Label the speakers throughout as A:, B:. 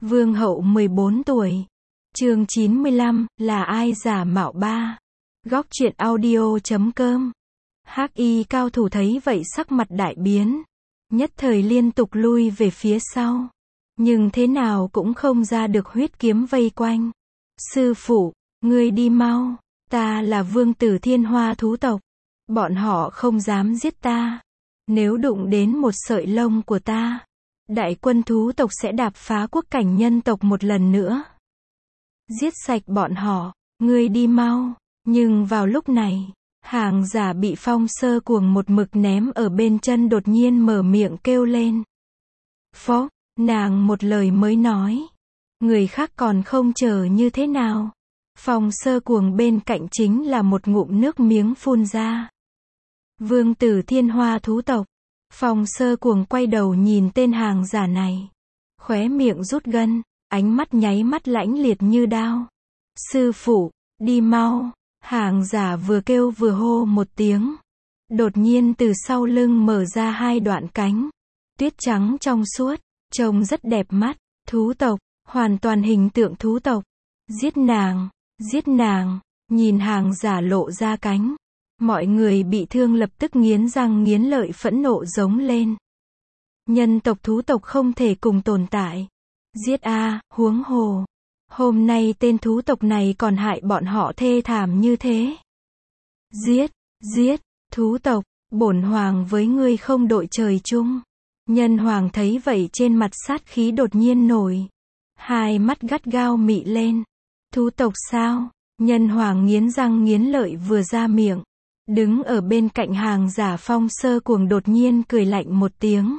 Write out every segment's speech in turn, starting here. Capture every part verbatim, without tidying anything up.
A: Vương hậu mười bốn tuổi. Chương chín mươi lăm, là ai giả mạo ba. Góc truyện audio chấm com. Hắc y cao thủ thấy vậy sắc mặt đại biến, nhất thời liên tục lui về phía sau, nhưng thế nào cũng không ra được huyết kiếm vây quanh. Sư phụ, ngươi đi mau, ta là vương tử thiên hoa thú tộc, bọn họ không dám giết ta, nếu đụng đến một sợi lông của ta, đại quân thú tộc sẽ đạp phá quốc cảnh nhân tộc một lần nữa. Giết sạch bọn họ, ngươi đi mau. Nhưng vào lúc này, hàng giả bị Phong Sơ Cuồng một mực ném ở bên chân đột nhiên mở miệng kêu lên. Phó, nàng một lời mới nói. Người khác còn không chờ như thế nào. Phong Sơ Cuồng bên cạnh chính là một ngụm nước miếng phun ra. Vương tử thiên hoa thú tộc. Phong Sơ Cuồng quay đầu nhìn tên hàng giả này. Khóe miệng rút gân, ánh mắt nháy mắt lãnh liệt như đao. Sư phụ, đi mau. Hàng giả vừa kêu vừa hô một tiếng. Đột nhiên từ sau lưng mở ra hai đoạn cánh. Tuyết trắng trong suốt, trông rất đẹp mắt. Thú tộc, hoàn toàn hình tượng thú tộc. Giết nàng, giết nàng. Nhìn hàng giả lộ ra cánh. Mọi người bị thương lập tức nghiến răng nghiến lợi phẫn nộ giống lên. Nhân tộc thú tộc không thể cùng tồn tại. Giết a, huống hồ. Hôm nay tên thú tộc này còn hại bọn họ thê thảm như thế. Giết, giết, thú tộc, bổn hoàng với ngươi không đội trời chung. Nhân hoàng thấy vậy trên mặt sát khí đột nhiên nổi. Hai mắt gắt gao mị lên. Thú tộc sao? Nhân hoàng nghiến răng nghiến lợi vừa ra miệng. Đứng ở bên cạnh hàng giả Phong Sơ Cuồng đột nhiên cười lạnh một tiếng.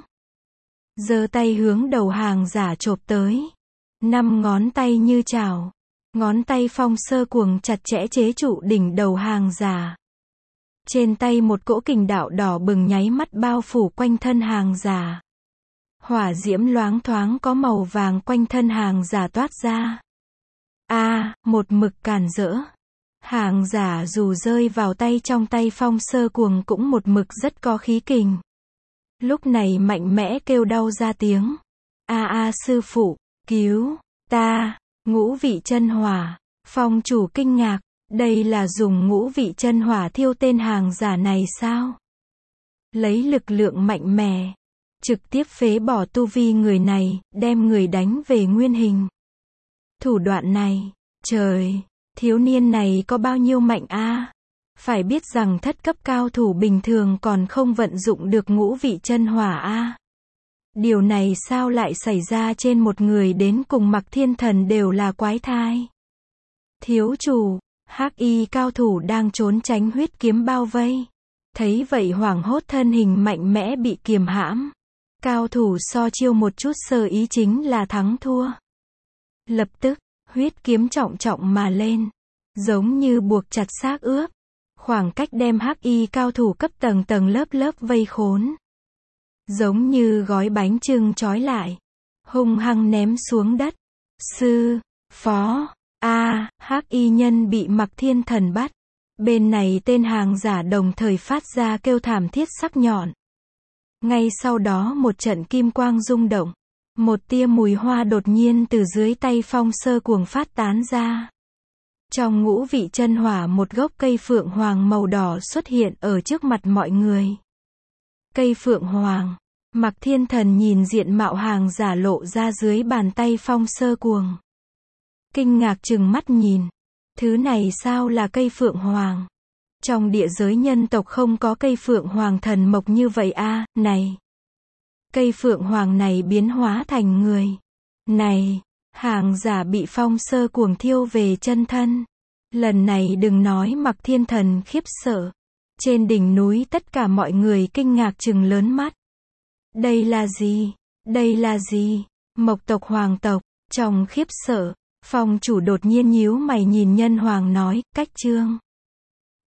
A: Giơ tay hướng đầu hàng giả chộp tới. Năm ngón tay như chảo. Ngón tay Phong Sơ Cuồng chặt chẽ chế trụ đỉnh đầu hàng giả. Trên tay một cỗ kình đạo đỏ bừng nháy mắt bao phủ quanh thân hàng giả. Hỏa diễm loáng thoáng có màu vàng quanh thân hàng giả toát ra. A, à, một mực cản rỡ. Hàng giả dù rơi vào tay trong tay Phong Sơ Cuồng cũng một mực rất có khí kình. Lúc này mạnh mẽ kêu đau ra tiếng. A a sư phụ, cứu ta. Ngũ vị chân hỏa. Phong chủ kinh ngạc, đây là dùng ngũ vị chân hỏa thiêu tên hàng giả này sao? Lấy lực lượng mạnh mẽ, trực tiếp phế bỏ tu vi người này, đem người đánh về nguyên hình. Thủ đoạn này, trời, thiếu niên này có bao nhiêu mạnh a? À? Phải biết rằng thất cấp cao thủ bình thường còn không vận dụng được ngũ vị chân hỏa a. À? Điều này sao lại xảy ra trên một người đến cùng Mặc Thiên Thần đều là quái thai. Thiếu chủ, hắc y cao thủ đang trốn tránh huyết kiếm bao vây. Thấy vậy hoảng hốt thân hình mạnh mẽ bị kiềm hãm. Cao thủ so chiêu một chút sơ ý chính là thắng thua. Lập tức, huyết kiếm trọng trọng mà lên. Giống như buộc chặt xác ướp. Khoảng cách đem hắc y cao thủ cấp tầng tầng lớp lớp vây khốn. Giống như gói bánh chưng trói lại. Hung hăng ném xuống đất. Sư, phó, a, hắc y nhân bị Mặc Thiên Thần bắt. Bên này tên hàng giả đồng thời phát ra kêu thảm thiết sắc nhọn. Ngay sau đó một trận kim quang rung động. Một tia mùi hoa đột nhiên từ dưới tay Phong Sơ Cuồng phát tán ra. Trong ngũ vị chân hỏa một gốc cây phượng hoàng màu đỏ xuất hiện ở trước mặt mọi người. Cây phượng hoàng. Mặc Thiên Thần nhìn diện mạo hàng giả lộ ra dưới bàn tay Phong Sơ Cuồng. Kinh ngạc trừng mắt nhìn. Thứ này sao là cây phượng hoàng? Trong địa giới nhân tộc không có cây phượng hoàng thần mộc như vậy a, à, này. Cây phượng hoàng này biến hóa thành người. Này, hàng giả bị Phong Sơ Cuồng thiêu về chân thân. Lần này đừng nói Mặc Thiên Thần khiếp sợ. Trên đỉnh núi tất cả mọi người kinh ngạc trừng lớn mắt. Đây là gì? Đây là gì? Mộc tộc hoàng tộc. Trong khiếp sợ, Phong chủ đột nhiên nhíu mày nhìn nhân hoàng nói, cách chương.